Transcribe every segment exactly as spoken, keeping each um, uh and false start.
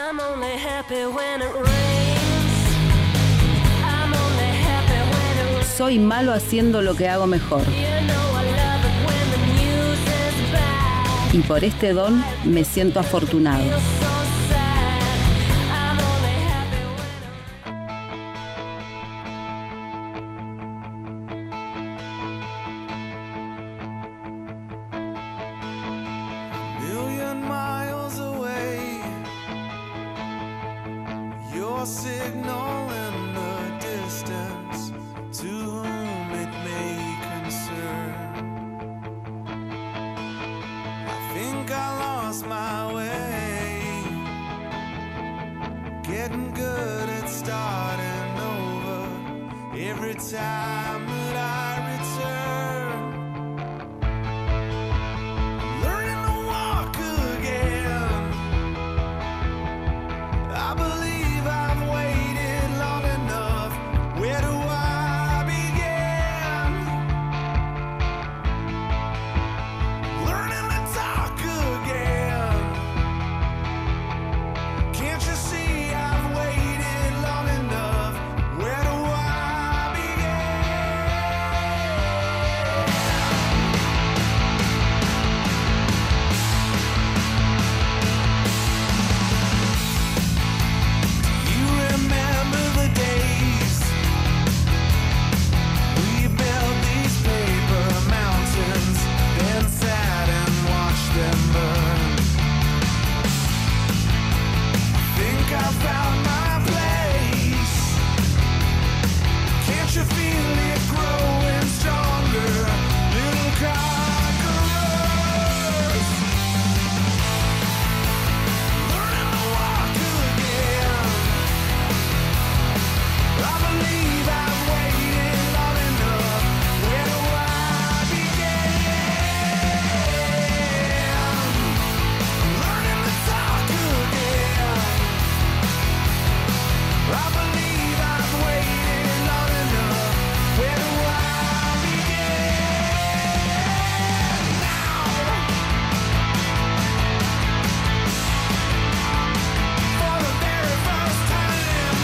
I'm only happy when it rains. I'm only happy when it rains. Soy malo haciendo lo que hago mejor. You know I love it when the music's bad. Y por este don me siento afortunado. Feel so sad. I'm only happy when Million miles away, your signal in the distance, to whom it may concern. I think I lost my way, getting good at starting over every time that I return. Learning to walk again. I believe I've waited long enough. Where do I begin? Learning to talk again. Can't you see I've waited long enough? Where do I begin? You remember the days we built these paper mountains, then sat and watched them burn. Think I found my place. Can't you feel it growing stronger, little conquerors? Learning to walk again. I believe I've waited long enough. Where do I begin? Learning to talk again. I believe I've waited long enough. Where do I begin? Now, for the very first time,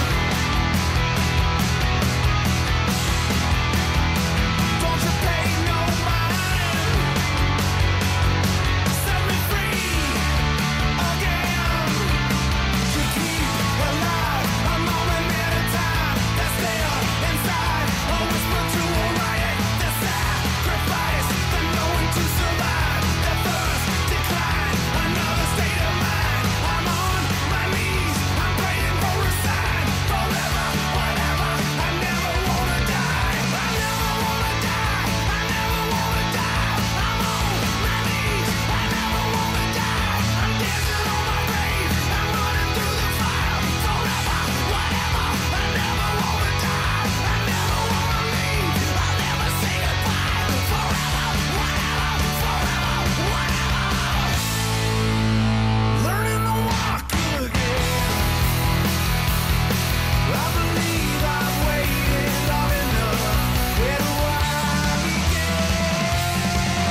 don't you pay no mind. Set me free again. To keep alive a moment at a time. That's there inside. A whisper to a riot. The sacrifice. The knowing to survive. The first decline. Another state of mind. I'm on my knees. I'm praying for a sign. Forever, whatever. I never wanna die. I never wanna die. I never wanna die. I'm on my knees. I never wanna die. I'm dancing on my grave. I'm running through the fire. Forever, whatever. I never wanna die. I never wanna leave. I'll never say goodbye. Forever, whatever. Forever, whatever. Learning to walk again. I believe I've waited long enough. Where do I begin?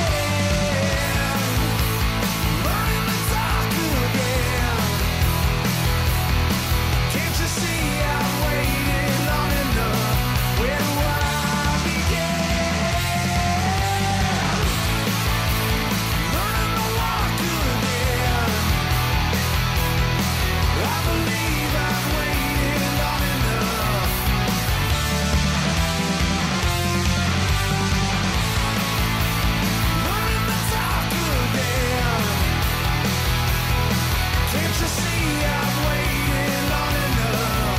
Learning to talk again. Can't you see I've waited long enough? Where do I begin? Learning to walk again. I believe I've waited long enough. Learning to talk again. Can't you see I've waited long enough?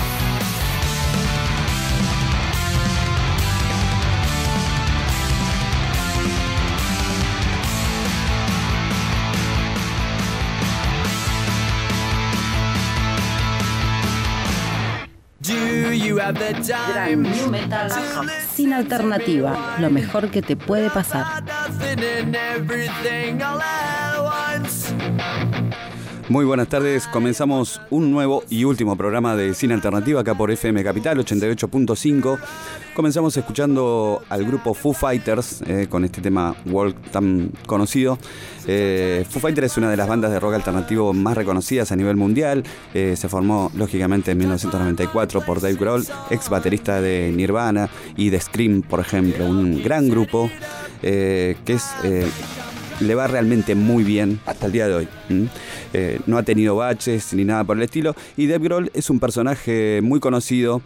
Do you have the Gran New Metal sin alternativa, lo mejor que te puede pasar. Nothing and everything all at once. Muy buenas tardes, comenzamos un nuevo y último programa de Cine Alternativo acá por F M Capital ochenta y ocho punto cinco. Comenzamos escuchando al grupo Foo Fighters eh, con este tema Walk tan conocido. Eh, Foo Fighters es una de las bandas de rock alternativo más reconocidas a nivel mundial. Eh, se formó lógicamente en mil novecientos noventa y cuatro por Dave Grohl, ex baterista de Nirvana y de Scream, por ejemplo. Un gran grupo eh, que es... Eh, le va realmente muy bien hasta el día de hoy. ¿Mm? Eh, no ha tenido baches ni nada por el estilo. Y Dave Grohl es un personaje muy conocido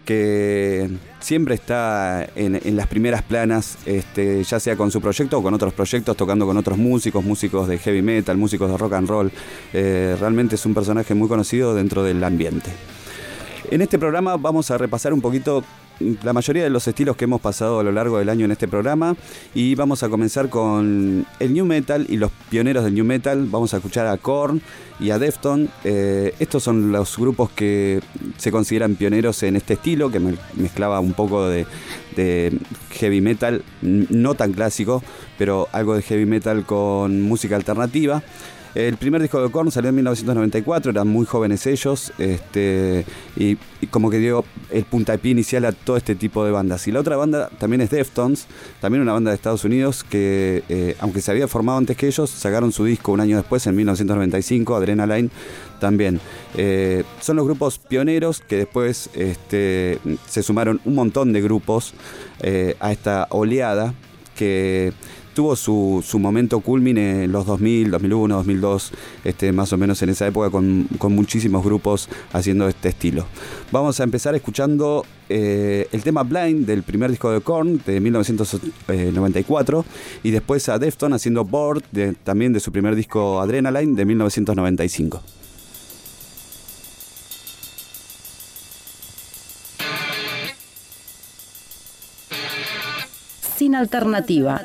que siempre está en, en las primeras planas, este, ya sea con su proyecto o con otros proyectos, tocando con otros músicos, músicos de heavy metal, músicos de rock and roll. Eh, realmente es un personaje muy conocido dentro del ambiente. En este programa vamos a repasar un poquito la mayoría de los estilos que hemos pasado a lo largo del año en este programa, y vamos a comenzar con el new metal y los pioneros del new metal. Vamos a escuchar a Korn y a Deftones. Eh, estos son los grupos que se consideran pioneros en este estilo, que mezclaba un poco de, de heavy metal, no tan clásico, pero algo de heavy metal con música alternativa. El primer disco de Korn salió en mil novecientos noventa y cuatro, eran muy jóvenes ellos, este, y, y como que dio el puntapié inicial a todo este tipo de bandas. Y la otra banda también es Deftones, también una banda de Estados Unidos que, eh, aunque se había formado antes que ellos, sacaron su disco un año después, en mil novecientos noventa y cinco, Adrenaline, también. Eh, son los grupos pioneros que después este, se sumaron un montón de grupos eh, a esta oleada que tuvo su, su momento culmine en los dos mil, dos mil uno, dos mil dos, este, más o menos en esa época, con, con muchísimos grupos haciendo este estilo. Vamos a empezar escuchando eh, el tema Blind del primer disco de Korn de mil novecientos noventa y cuatro, y después a Deftones haciendo Bored, de, también de su primer disco Adrenaline de mil novecientos noventa y cinco. Sin alternativa.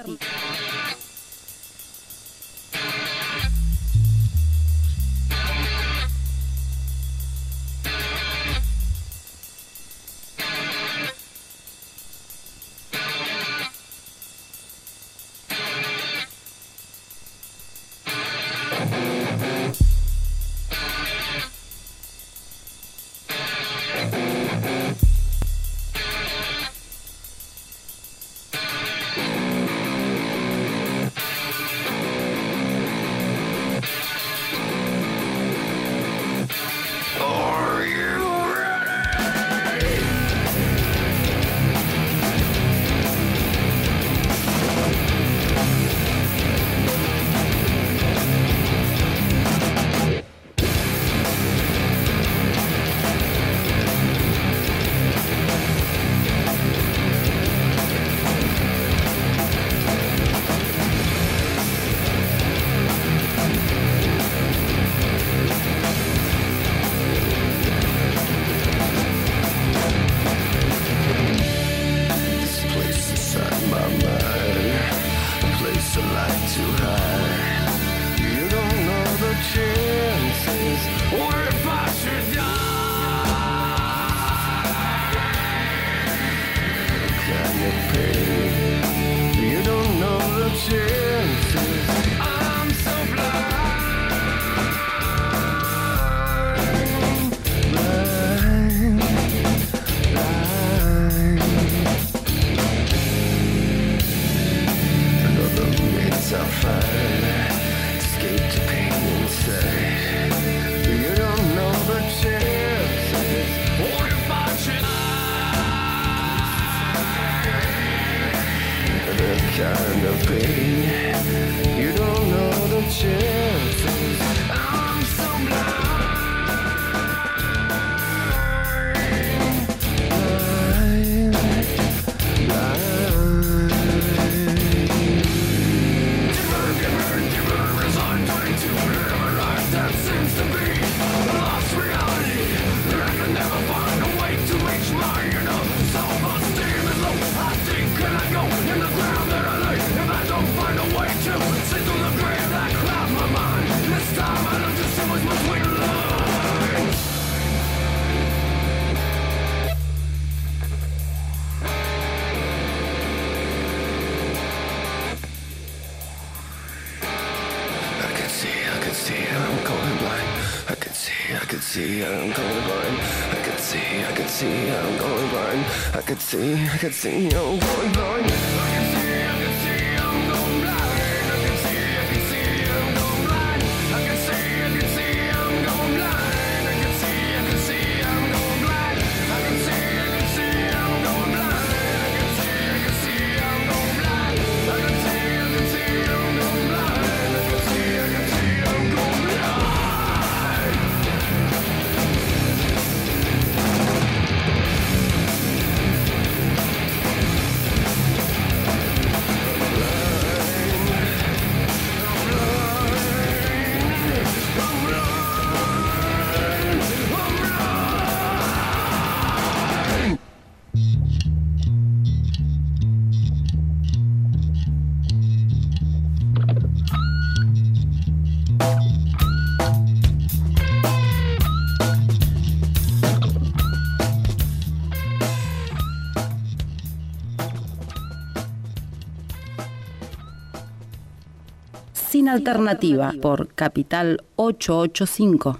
could see I'm going blind. I could see, I could see I'm going blind. I could see, I could see I'm going blind. I could see, I could see I'm going blind. I could see, I could see I'm going blind. I could see, I could see I'm going blind. I could see, I could see I'm going blind. I could see, I could see I'm going blind. I could see, I could see I'm going blind. I could see, I could see I'm going blind. I could see, I could see I'm going blind. Sin Alternativa por Capital ochocientos ochenta y cinco.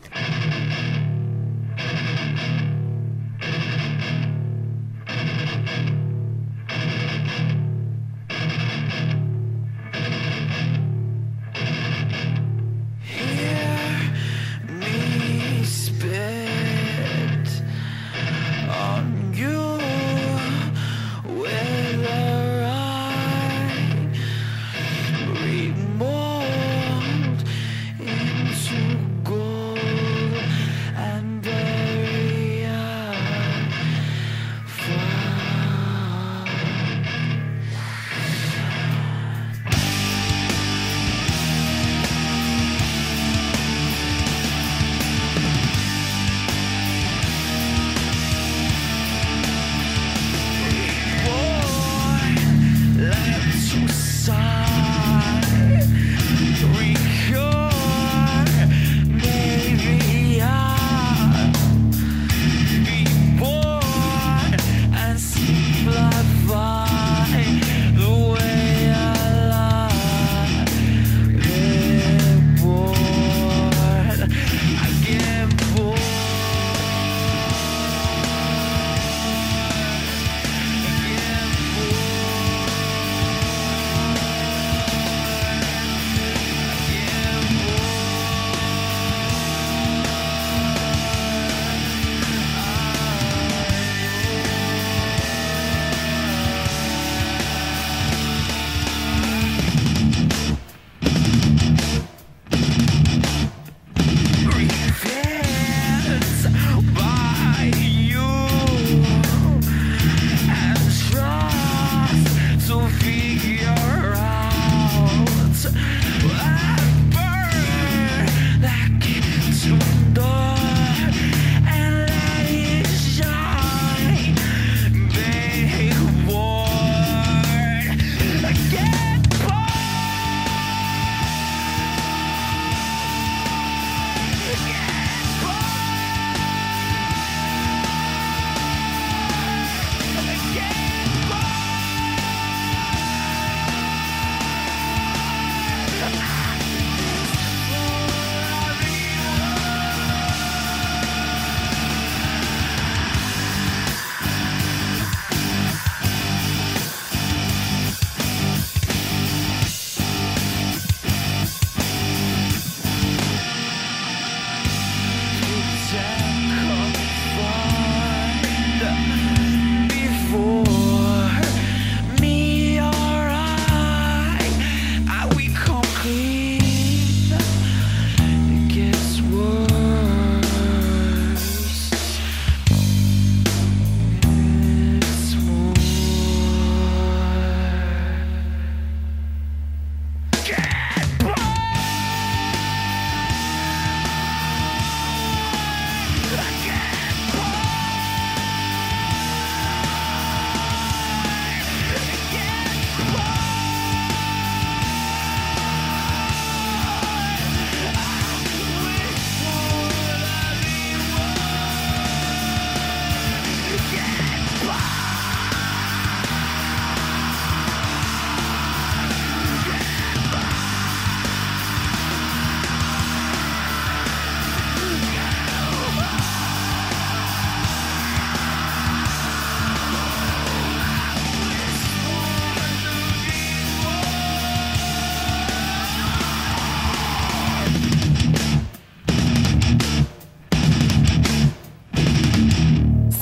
Into gold.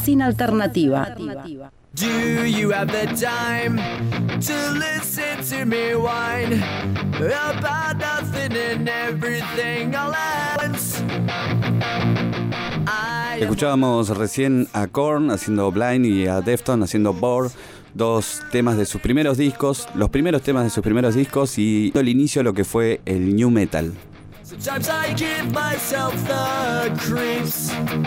Sin Alternativa. Do you have the time to listen to me whine about nothing and everything all at once? I Escuchábamos recién a Korn haciendo Blind y a Deftones haciendo Bored, dos temas de sus primeros discos, los primeros temas de sus primeros discos y el inicio de lo que fue el new metal. Sometimes I give myself the creeps.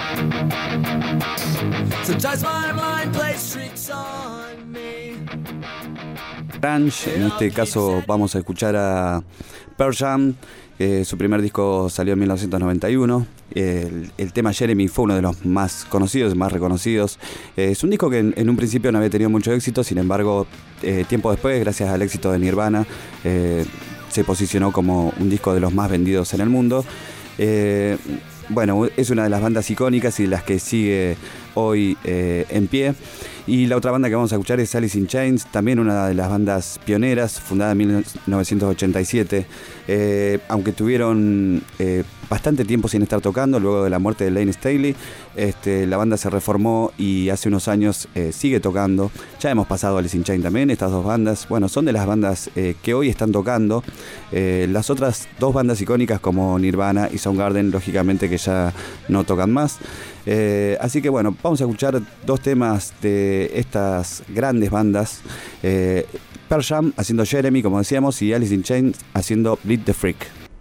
Sometimes my mind plays tricks on me. Grunge, en este caso vamos a escuchar a Pearl Jam. Eh, su primer disco salió en mil novecientos noventa y uno. El, el tema Jeremy fue uno de los más conocidos, más reconocidos. Eh, es un disco que en, en un principio no había tenido mucho éxito, sin embargo, eh, tiempo después, gracias al éxito de Nirvana, eh, se posicionó como un disco de los más vendidos en el mundo. Eh, bueno, es una de las bandas icónicas y de las que sigue hoy eh, en pie. Y la otra banda que vamos a escuchar es Alice in Chains, también una de las bandas pioneras, fundada en mil novecientos ochenta y siete. Eh, aunque tuvieron eh, bastante tiempo sin estar tocando, luego de la muerte de Lane Staley, este, la banda se reformó y hace unos años eh, sigue tocando. Ya hemos pasado a Alice in Chains también, estas dos bandas, bueno, son de las bandas eh, que hoy están tocando. Eh, las otras dos bandas icónicas como Nirvana y Soundgarden, lógicamente que ya no tocan más. Eh, así que bueno, vamos a escuchar dos temas de estas grandes bandas. Eh, Pearl Jam haciendo Jeremy, como decíamos, y Alice in Chains haciendo Bleed the Freak.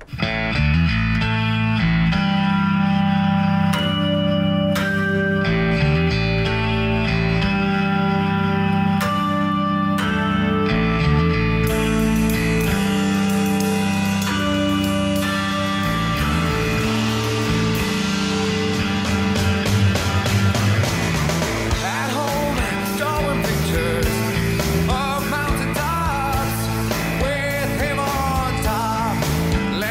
At home, drawing pictures of mountain tops with him on top.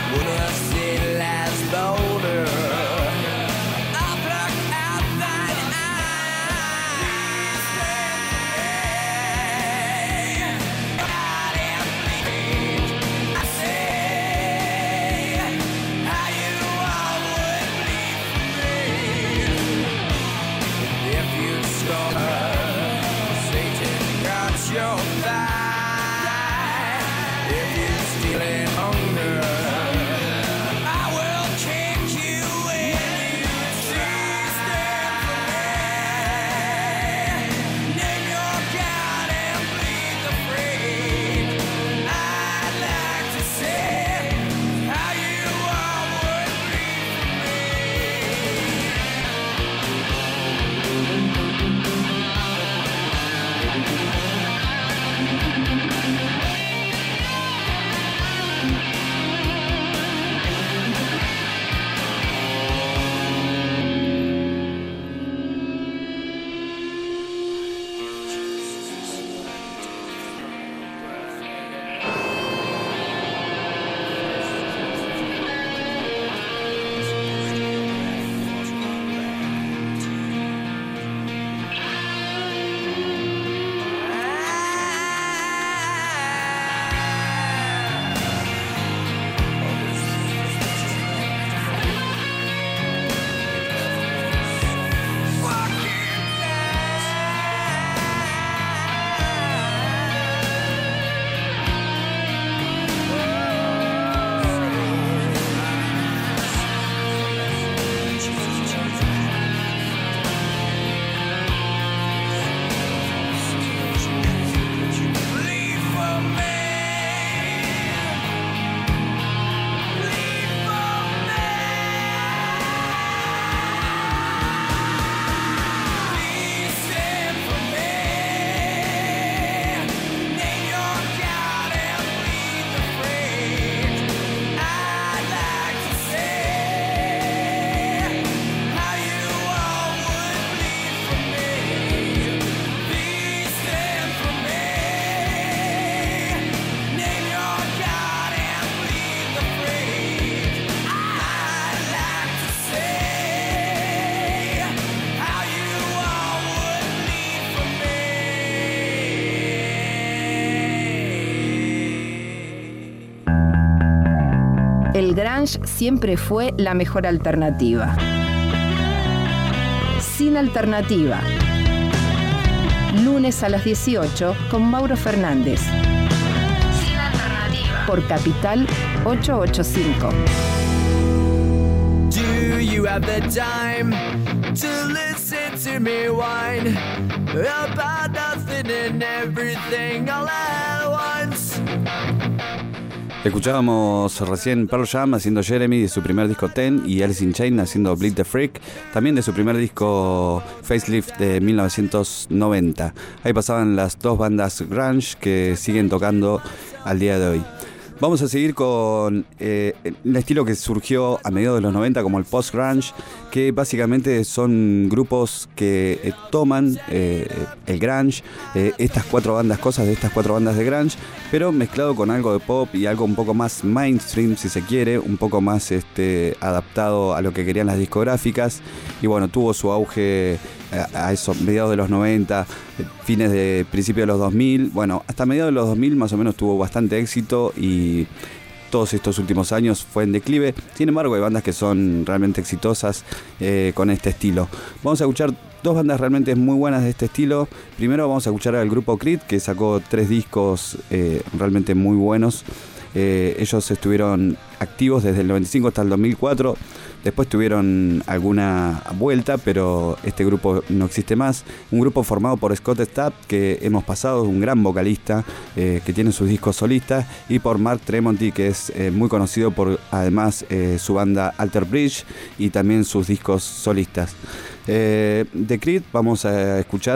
When the city lies bolder, I'll pluck out thine eyes. God and bleed, I say, how you all would bleed for me. If you score, Satan got your thigh. If you steal it hunger, I will kick you when you cease stand for me. Name your God and bleed the free. I'd like to see how you all would bleed for me. Bleed for me. Bleed for me. Please stand for me. Name your God and bleed the free. I'd like to see how you all would bleed for me. Please stand for me. Name your God and bleed the free. I'd like to see how you all would bleed for me. El grunge siempre fue la mejor alternativa. Sin Alternativa. Lunes a las dieciocho con Mauro Fernández. Sin Alternativa. Por Capital ochocientos ochenta y cinco. Do you have the time to listen to me whine about nothing and everything all at once? Escuchábamos recién Pearl Jam haciendo Jeremy de su primer disco Ten y Alice in Chains haciendo Bleed the Freak, también de su primer disco Facelift de mil novecientos noventa. Ahí pasaban las dos bandas grunge que siguen tocando al día de hoy. Vamos a seguir con eh, un estilo que surgió a mediados de los noventa como el post-grunge, que básicamente son grupos que eh, toman eh, el grunge, eh, estas cuatro bandas, cosas de estas cuatro bandas de grunge, pero mezclado con algo de pop y algo un poco más mainstream, si se quiere, un poco más este, adaptado a lo que querían las discográficas. Y bueno, tuvo su auge a, a esos mediados de los noventa, fines de principios de los dos mil. Bueno, hasta mediados de los dos mil más o menos tuvo bastante éxito y todos estos últimos años fue en declive. Sin embargo, hay bandas que son realmente exitosas eh, con este estilo. Vamos a escuchar dos bandas realmente muy buenas de este estilo. Primero vamos a escuchar al grupo Creed, que sacó tres discos eh, realmente muy buenos. Eh, ellos estuvieron activos desde el noventa y cinco hasta el dos mil cuatro. Después tuvieron alguna vuelta, pero este grupo no existe más. Un grupo formado por Scott Stapp, que hemos pasado, un gran vocalista eh, que tiene sus discos solistas, y por Mark Tremonti, que es eh, muy conocido por además eh, su banda Alter Bridge y también sus discos solistas. Eh, de Creed vamos a escuchar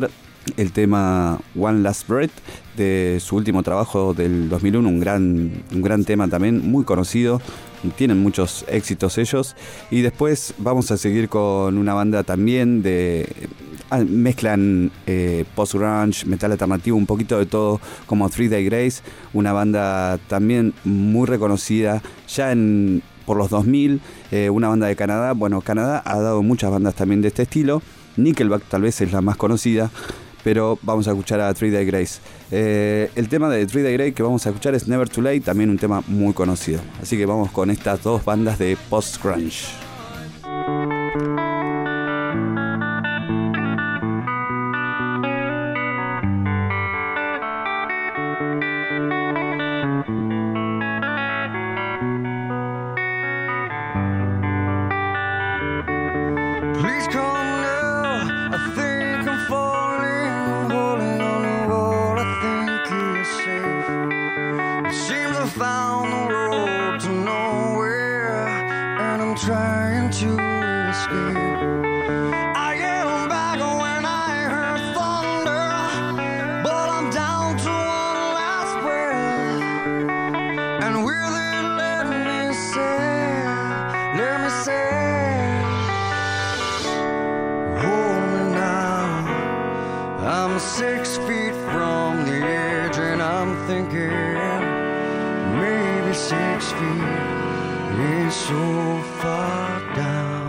el tema One Last Breath de su último trabajo del dos mil uno, un gran, un gran tema también, muy conocido, tienen muchos éxitos ellos. Y después vamos a seguir con una banda también de... mezclan eh, post-grunge, metal alternativo, un poquito de todo, como Three Day Grace, una banda también muy reconocida ya en, por los dos mil, eh, una banda de Canadá. Bueno, Canadá ha dado muchas bandas también de este estilo. Nickelback tal vez es la más conocida, pero vamos a escuchar a Three Day Grace. Eh, el tema de Three Day Grace que vamos a escuchar es Never Too Late, también un tema muy conocido. Así que vamos con estas dos bandas de post-grunge. Please come now. I think I'm falling, holding on to what I think is safe. It seems I found the road to nowhere, and I'm trying to escape. I am back when I heard thunder, but I'm down to one last breath. And will it let me say, let me say, I'm six feet from the edge and I'm thinking maybe six feet is so far down.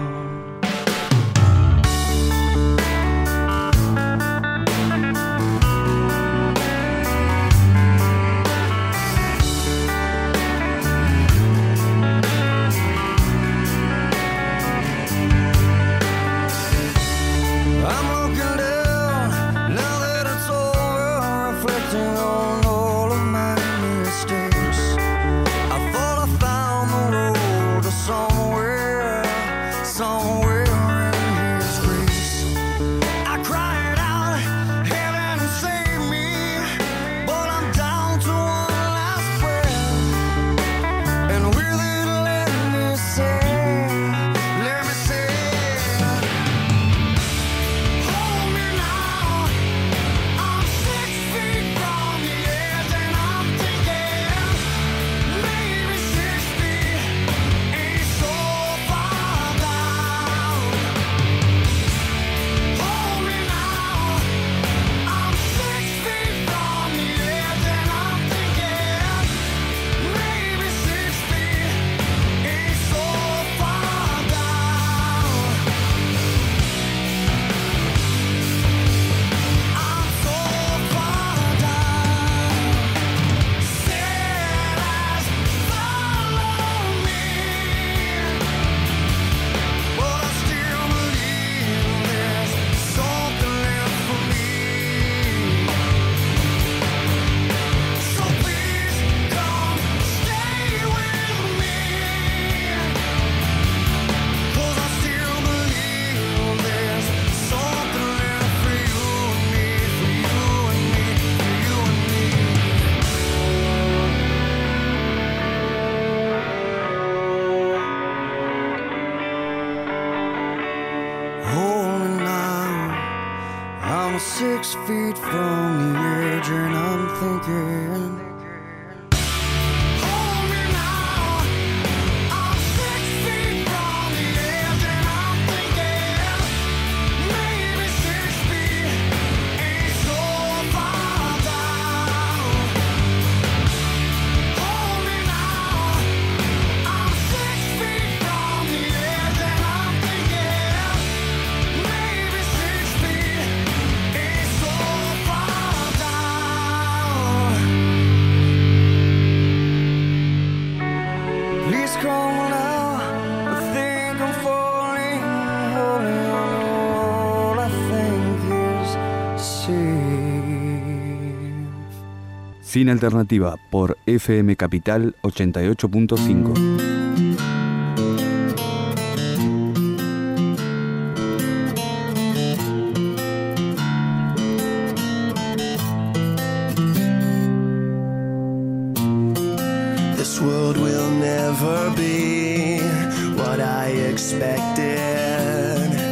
Six feet from the edge and I'm thinking hold me now. I'm six feet from the edge and I'm thinking maybe six feet ain't so far down. Hold me now. I'm six feet from the edge and I'm thinking maybe six feet ain't so far down. Please come now. I think I'm falling, holding on to all I think is safe. Sin Alternativa por F M Capital ochenta y ocho punto cinco. This world will never be what I expected.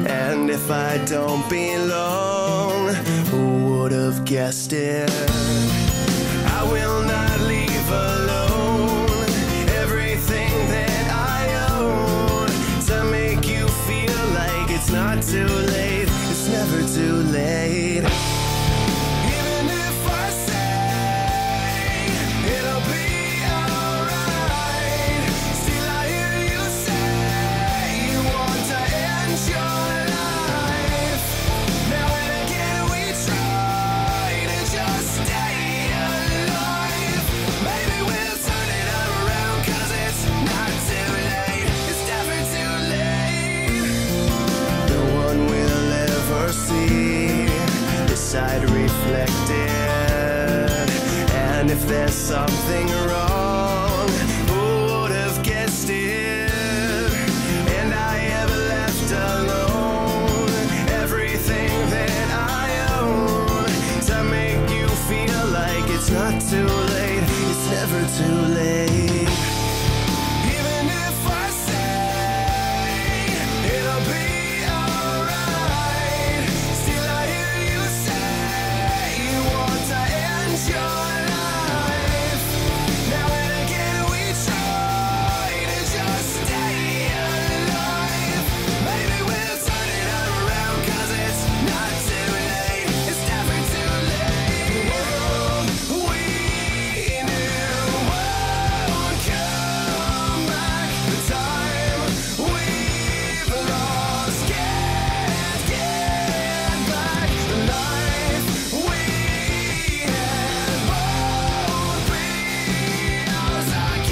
And if I don't belong, who would have guessed it? I will not leave alone everything that I own to make you feel like it's not too late. It's never too late. Even if I say it'll be alright, still I hear you say you want to end your life. Now and again we try to just stay alive. Maybe we'll turn it around, 'cause it's not too late. It's never too late. No one will ever see this side reflected. And if there's something wrong, who would have guessed it? And I have left alone everything that I own to make you feel like it's not too late. It's never too late. Even if I say it'll be alright, still I hear you say you want to end your life. Now and again we try to just stay alive. Maybe we'll turn it around, 'cause it's not too late. It's never too late. We knew won't come back. The time we've lost can't get back. The life we had won't be ours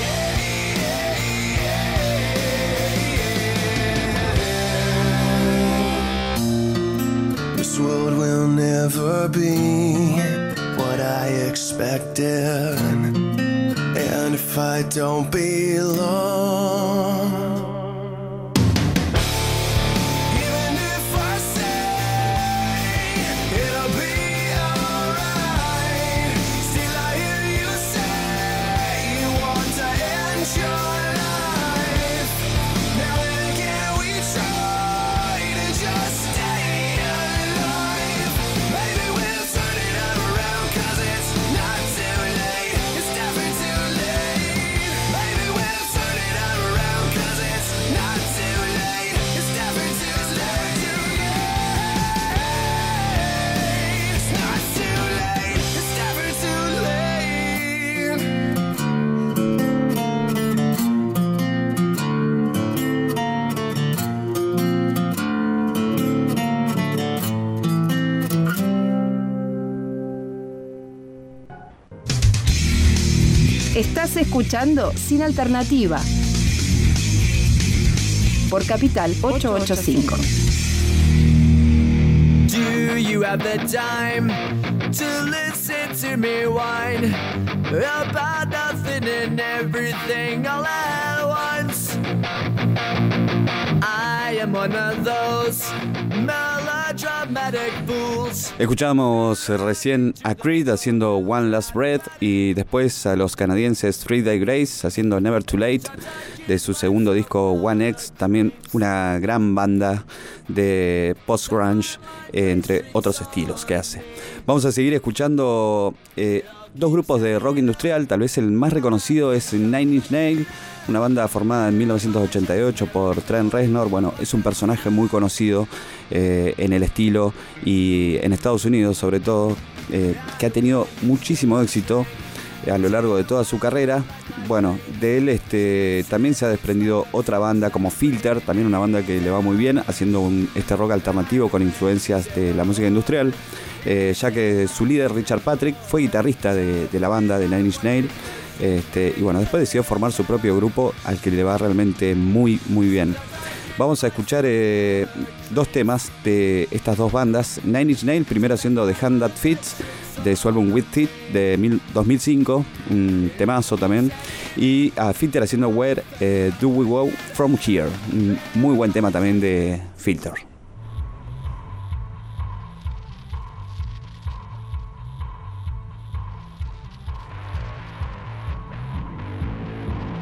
again. This world will never be what I expected. And if I don't belong, even if I say it'll be alright, still I hear you say you want to end your life. Now and again we try to just stay alive. Maybe we'll turn it around, 'cause it's not too late. It's never too late. Maybe we'll turn it around, 'cause it's not too late. It's never too late. It's not too late. It's never too late. Estás escuchando Sin Alternativa por Capital ochocientos ochenta y cinco. Do you have the time to listen to me whine about nothing and everything all at once? I am one of those melodramatic fools. Escuchamos recién a Creed haciendo One Last Breath y después a los canadienses Three Day Grace haciendo Never Too Late de su segundo disco One X, también una gran banda de post-grunge, eh, entre otros estilos que hace. Vamos a seguir escuchando eh, dos grupos de rock industrial. Tal vez el más reconocido es Nine Inch Nails, una banda formada en mil novecientos ochenta y ocho por Trent Reznor. Bueno, es un personaje muy conocido eh, en el estilo y en Estados Unidos sobre todo, eh, que ha tenido muchísimo éxito a lo largo de toda su carrera. Bueno, de él este, también se ha desprendido otra banda como Filter, también una banda que le va muy bien, haciendo un, este rock alternativo con influencias de la música industrial, eh, ya que su líder Richard Patrick fue guitarrista de, de la banda de Nine Inch Nails. Este, y bueno, después decidió formar su propio grupo al que le va realmente muy muy bien. Vamos a escuchar eh, dos temas de estas dos bandas. Nine Inch Nails, primero haciendo The Hand That Fits, de su álbum With It de dos mil cinco, un temazo también. Y a Filter haciendo Where eh, Do We Go From Here, un muy buen tema también de Filter.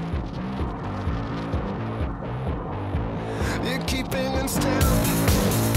You're keeping in step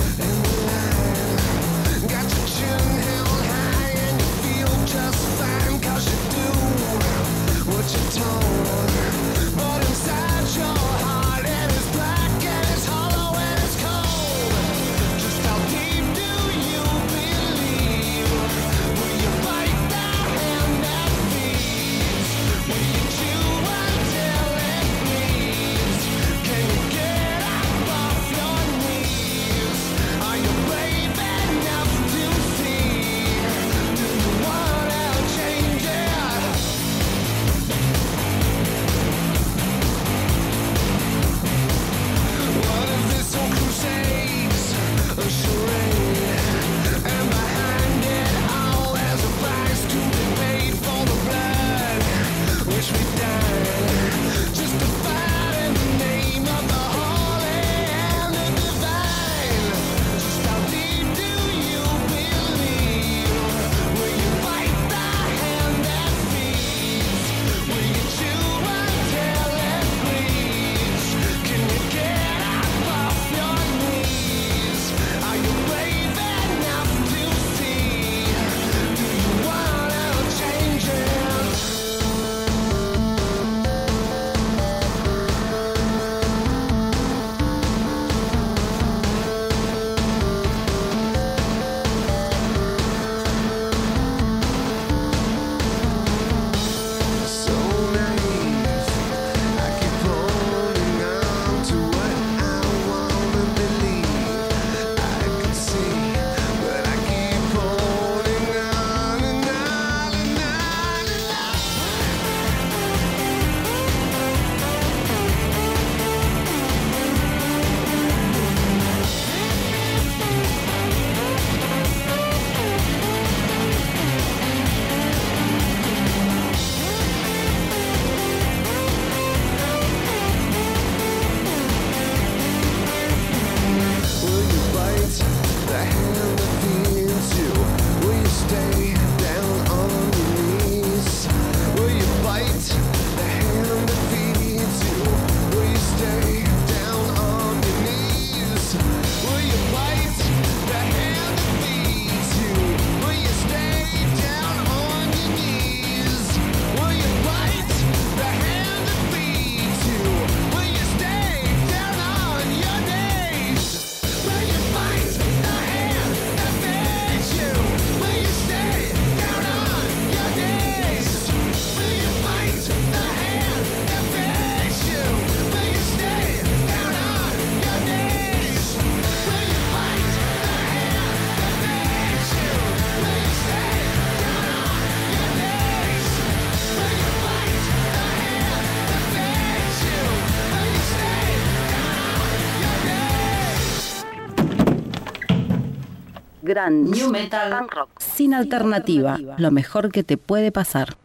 grunge, new metal, punk rock, sin alternativa, lo mejor que te puede pasar.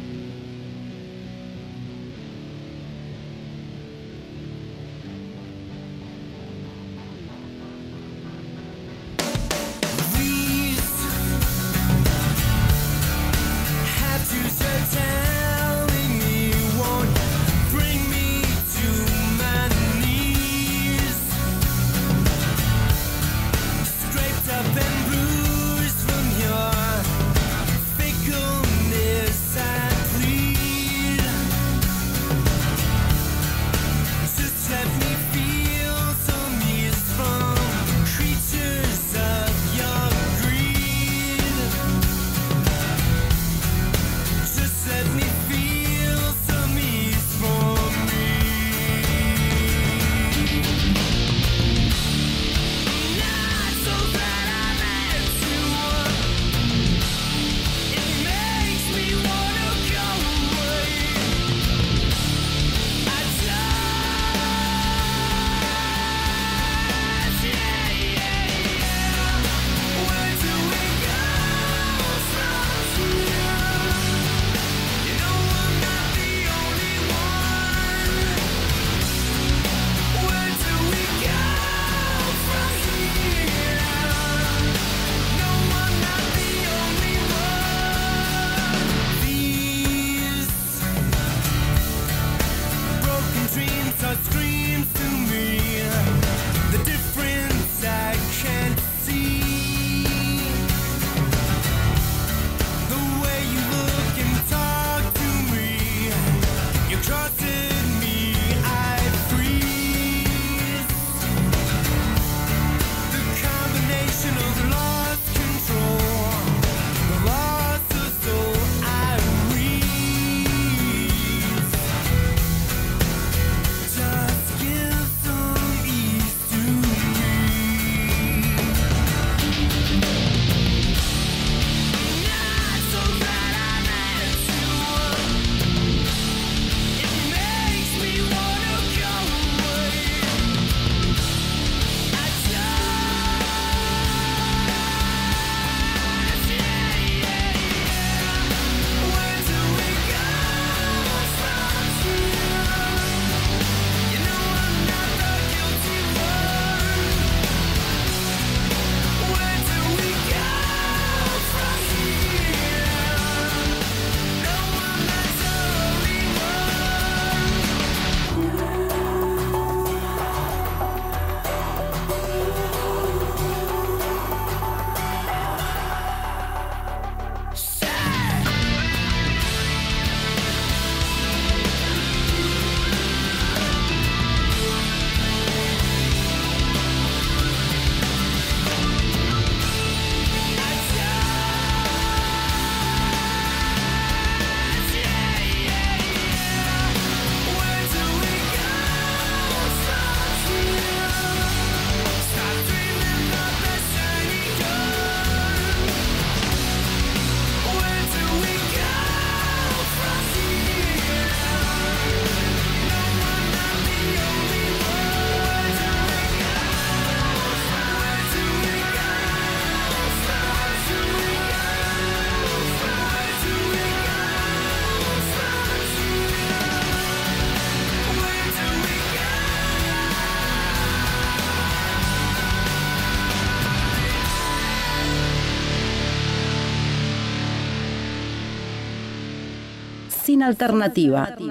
Sin alternativa. Do,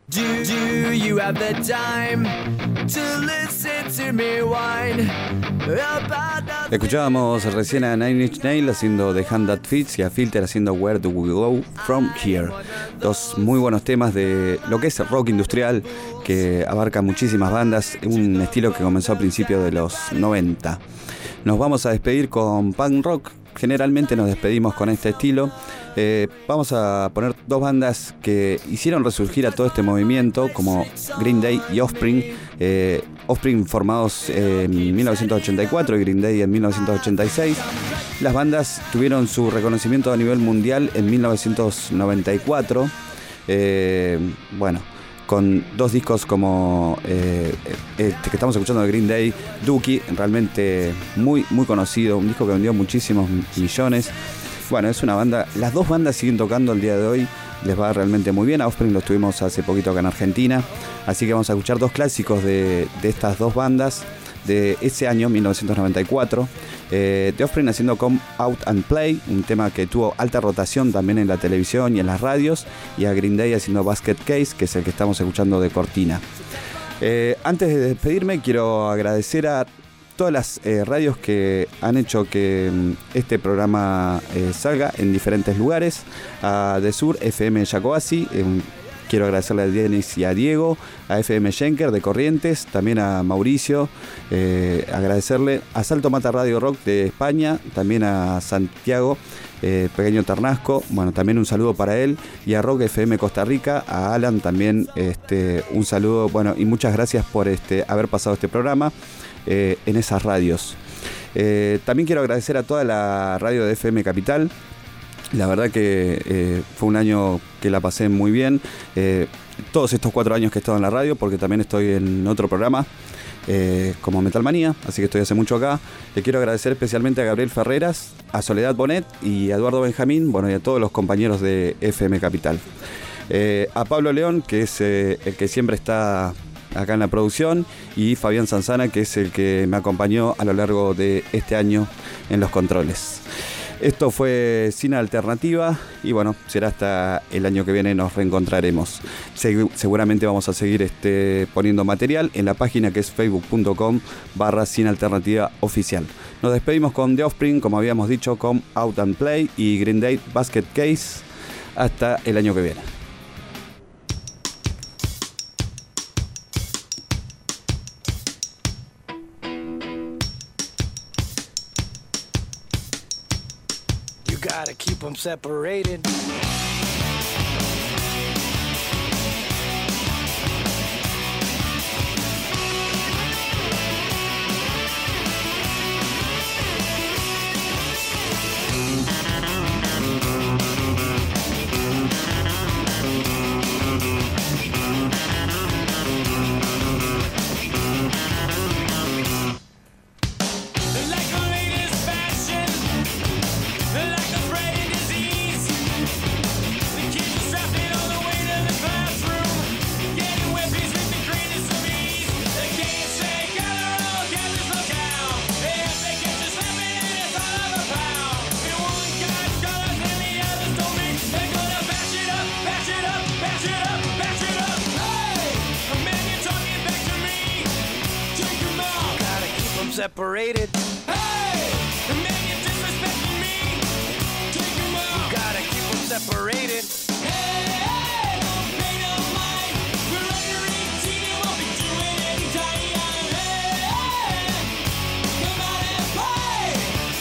do you have the time to listen to me whine about nothing? Escuchábamos recién a Nine Inch Nails haciendo The Hand That Fits y a Filter haciendo Where Do We Go From Here. Dos muy buenos temas de lo que es el rock industrial, que abarca muchísimas bandas, un estilo que comenzó a principios de los noventa. Nos vamos a despedir con punk rock. Generalmente nos despedimos con este estilo. Eh, vamos a poner dos bandas que hicieron resurgir a todo este movimiento, como Green Day y Offspring. Eh, Offspring formados en mil novecientos ochenta y cuatro y Green Day en mil novecientos ochenta y seis. Las bandas tuvieron su reconocimiento a nivel mundial en mil novecientos noventa y cuatro. Eh, bueno, con dos discos como eh, este que estamos escuchando de Green Day, Dookie, realmente muy, muy conocido, un disco que vendió muchísimos millones. Bueno, es una banda, las dos bandas siguen tocando el día de hoy, les va realmente muy bien. A Offspring lo estuvimos hace poquito acá en Argentina, así que vamos a escuchar dos clásicos de, de estas dos bandas de ese año, mil novecientos noventa y cuatro. Eh, The Offspring haciendo Come Out and Play, un tema que tuvo alta rotación también en la televisión y en las radios, y a Green Day haciendo Basket Case, que es el que estamos escuchando de cortina. Eh, antes de despedirme, quiero agradecer a todas las eh, radios que han hecho que mm, este programa eh, salga en diferentes lugares. A De Sur, F M Yacoasi, eh, quiero agradecerle a Denis y a Diego, a F M Schenker de Corrientes, también a Mauricio, eh, agradecerle a Salto Mata Radio Rock de España, también a Santiago, eh, Pequeño Ternasco, bueno, también un saludo para él, y a Rock F M Costa Rica, a Alan también, este, un saludo, bueno, y muchas gracias por este, haber pasado este programa eh, en esas radios. Eh, también quiero agradecer a toda la radio de F M Capital. La verdad que eh, fue un año que la pasé muy bien. Eh, todos estos cuatro años que he estado en la radio, porque también estoy en otro programa eh, como Metal Manía, así que estoy hace mucho acá. Le quiero agradecer especialmente a Gabriel Ferreras, a Soledad Bonet y a Eduardo Benjamín, bueno, y a todos los compañeros de F M Capital. Eh, a Pablo León, que es eh, el que siempre está acá en la producción, y Fabián Sanzana, que es el que me acompañó a lo largo de este año en los controles. Esto fue Cine Alternativa y bueno, será hasta el año que viene, nos reencontraremos. Segu- seguramente vamos a seguir este, poniendo material en la página que es facebook punto com barra Cine Alternativa Oficial. Nos despedimos con The Offspring, como habíamos dicho, Come Out and Play, y Green Day Basket Case. Hasta el año que viene. Gotta keep them separated. Separated. Hey, the man you're disrespecting me. Take him out. You gotta keep them separated. Hey, hey, don't pay no mind. We're under eighteen and we'll be doing any time. Hey, hey, come out and play.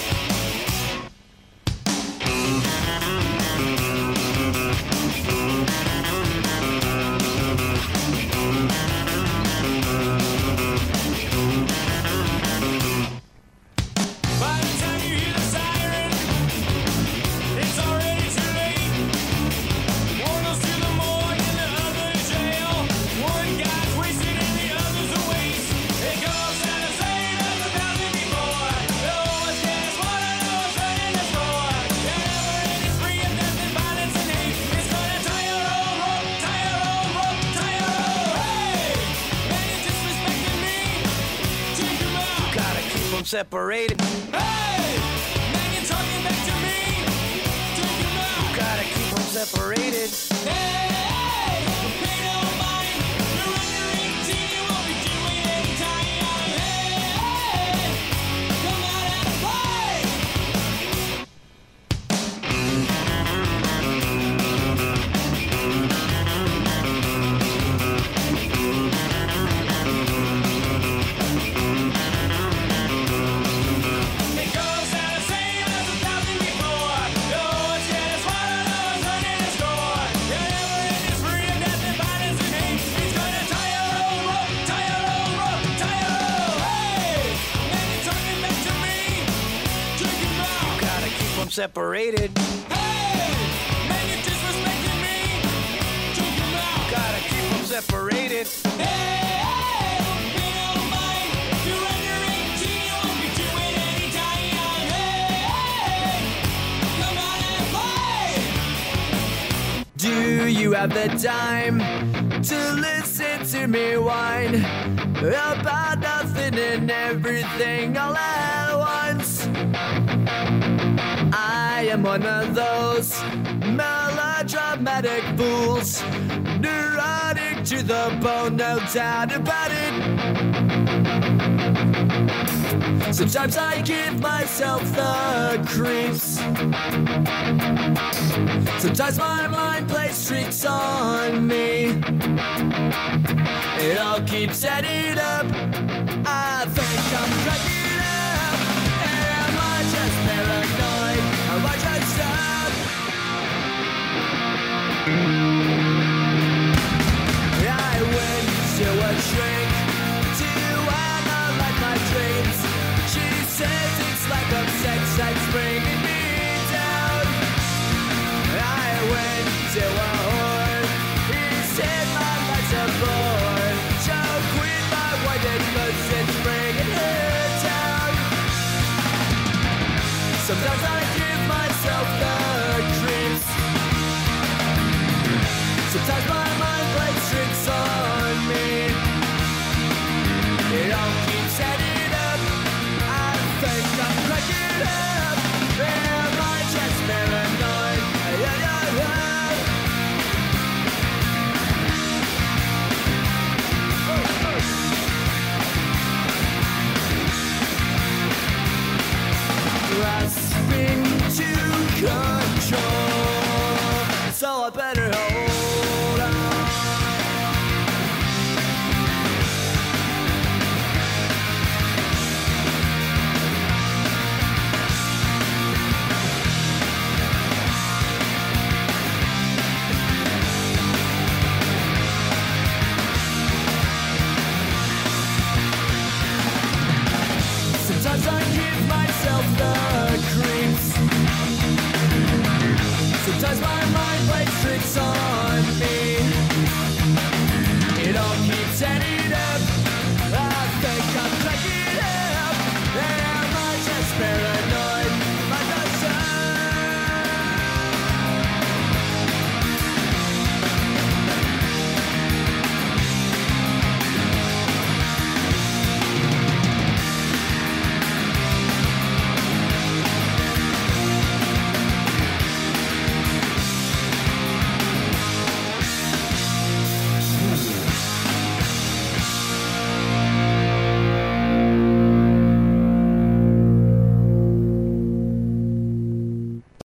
Separated. Hey, man, you're talking back to me. Take him out. You gotta keep them separated. Hey, hey, don't pay no mind. You're under eighteen, you won't be doing any time. Hey, hey, come out and play. Separated. Hey, man, you're disrespecting me. Take him out. Gotta keep them separated. separated. Hey, hey, don't pay no mind. If you're under eighteen, you won't be doing any dying. Hey, hey, come on and play. Do you have the time to listen to me whine about nothing and everything all at once? I am one of those melodramatic fools, neurotic to the bone, no doubt about it. Sometimes I give myself the creeps. Sometimes my mind plays tricks on me. It all keeps adding up. I think I'm crazy.